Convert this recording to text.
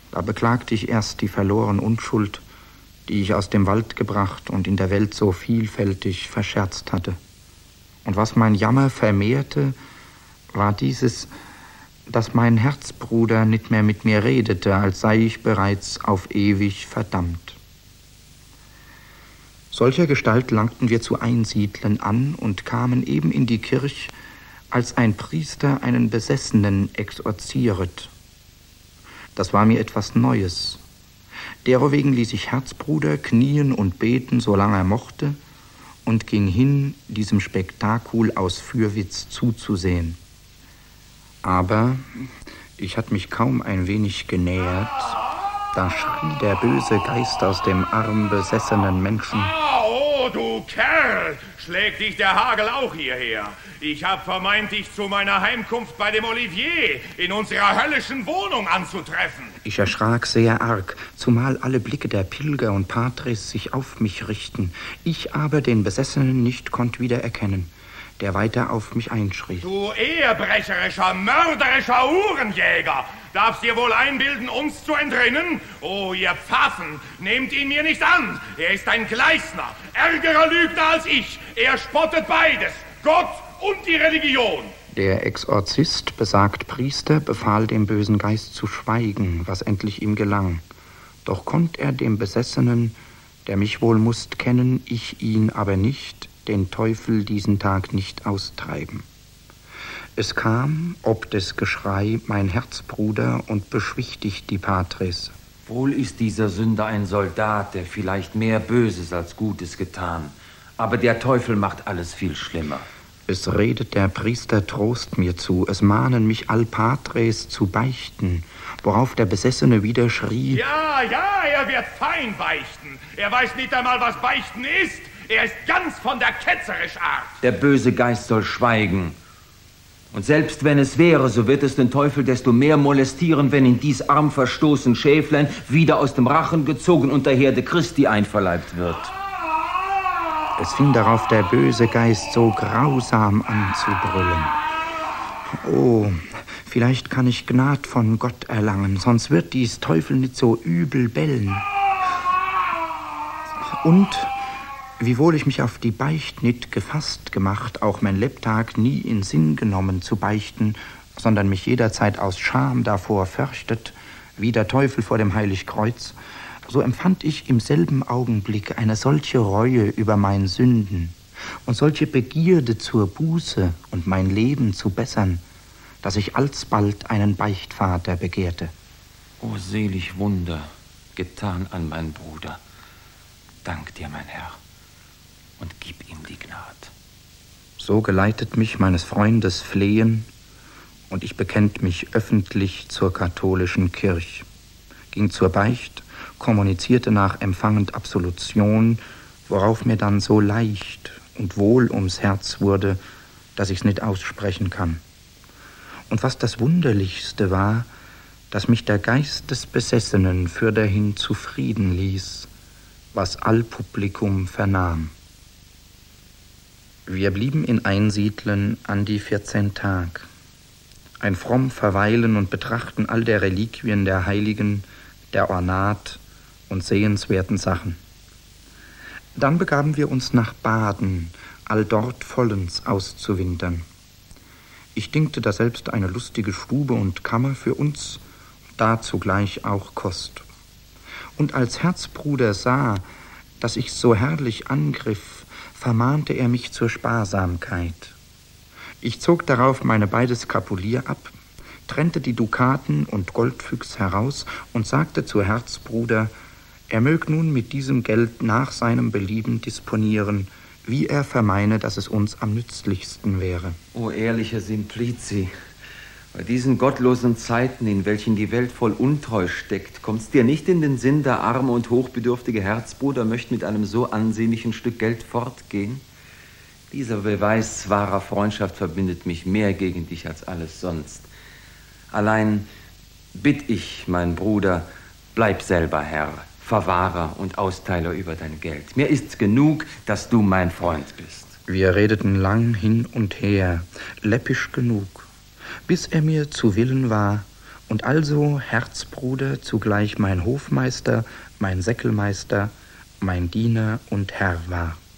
Da beklagte ich erst die verlorene Unschuld, die ich aus dem Wald gebracht und in der Welt so vielfältig verscherzt hatte. Und was mein Jammer vermehrte, war dieses, dass mein Herzbruder nicht mehr mit mir redete, als sei ich bereits auf ewig verdammt. Solcher Gestalt langten wir zu Einsiedlen an und kamen eben in die Kirch, als ein Priester einen Besessenen exorzieret. Das war mir etwas Neues. Derowegen ließ ich Herzbruder knien und beten, solange er mochte, und ging hin, diesem Spektakul aus Fürwitz zuzusehen. Aber ich hatte mich kaum ein wenig genähert, da schrie der böse Geist aus dem arm besessenen Menschen: Oh, du Kerl! Schlägt dich der Hagel auch hierher? Ich hab vermeint, dich zu meiner Heimkunft bei dem Olivier in unserer höllischen Wohnung anzutreffen. Ich erschrak sehr arg, zumal alle Blicke der Pilger und Patres sich auf mich richten. Ich aber den Besessenen nicht konnt wiedererkennen, der weiter auf mich einschrie: Du ehebrecherischer, mörderischer Uhrenjäger! Darfst dir wohl einbilden, uns zu entrinnen? Oh, ihr Pfaffen, nehmt ihn mir nicht an! Er ist ein Gleisner, ärgerer Lügner als ich. Er spottet beides, Gott und die Religion. Der Exorzist, besagt Priester, befahl dem bösen Geist zu schweigen, was endlich ihm gelang. Doch konnt er dem Besessenen, der mich wohl mußt kennen, ich ihn aber nicht, den Teufel diesen Tag nicht austreiben. Es kam, ob des Geschrei, mein Herzbruder und beschwichtigt die Patres. Wohl ist dieser Sünder ein Soldat, der vielleicht mehr Böses als Gutes getan. Aber der Teufel macht alles viel schlimmer. Es redet der Priester Trost mir zu, es mahnen mich all Patres zu beichten, worauf der Besessene wieder schrie: Ja, er wird fein beichten. Er weiß nicht einmal, was Beichten ist. Er ist ganz von der ketzerischen Art. Der böse Geist soll schweigen. Und selbst wenn es wäre, so wird es den Teufel desto mehr molestieren, wenn ihn dies arm verstoßen Schäflein wieder aus dem Rachen gezogen und der Herde Christi einverleibt wird. Es fing darauf der böse Geist so grausam an zu brüllen. Oh, vielleicht kann ich Gnad von Gott erlangen, sonst wird dies Teufel nicht so übel bellen. Und wiewohl ich mich auf die Beicht nicht gefasst gemacht, auch mein Lebtag nie in Sinn genommen zu beichten, sondern mich jederzeit aus Scham davor fürchtet, wie der Teufel vor dem Heiligkreuz, so empfand ich im selben Augenblick eine solche Reue über mein Sünden und solche Begierde zur Buße und mein Leben zu bessern, dass ich alsbald einen Beichtvater begehrte. O selig Wunder, getan an meinen Bruder. Dank dir, mein Herr, und gib ihm die Gnad. So geleitet mich meines Freundes Flehen, und ich bekennt mich öffentlich zur katholischen Kirch, ging zur Beicht, kommunizierte nach empfangend Absolution, worauf mir dann so leicht und wohl ums Herz wurde, dass ich's nicht aussprechen kann. Und was das Wunderlichste war, dass mich der Geist des Besessenen fürderhin zufrieden ließ, was all Publikum vernahm. Wir blieben in Einsiedlen an die 14 Tag. Ein fromm Verweilen und Betrachten all der Reliquien der Heiligen, der Ornat und sehenswerten Sachen. Dann begaben wir uns nach Baden, all dort vollends auszuwintern. Ich dingte daselbst eine lustige Stube und Kammer für uns, da zugleich auch Kost. Und als Herzbruder sah, dass ich so herrlich angriff, vermahnte er mich zur Sparsamkeit. Ich zog darauf meine beide Skapulier ab, trennte die Dukaten und Goldfüchs heraus und sagte zu Herzbruder, er mög nun mit diesem Geld nach seinem Belieben disponieren, wie er vermeine, dass es uns am nützlichsten wäre. O ehrlicher Simplici, bei diesen gottlosen Zeiten, in welchen die Welt voll Untreu steckt, kommt's dir nicht in den Sinn, der arme und hochbedürftige Herzbruder möchte mit einem so ansehnlichen Stück Geld fortgehen? Dieser Beweis wahrer Freundschaft verbindet mich mehr gegen dich als alles sonst. Allein bitt ich, mein Bruder, bleib selber Herr, Verwahrer und Austeiler über dein Geld. Mir ist's genug, dass du mein Freund bist. Wir redeten lang hin und her, läppisch genug, bis er mir zu Willen war und also Herzbruder zugleich mein Hofmeister, mein Säckelmeister, mein Diener und Herr war.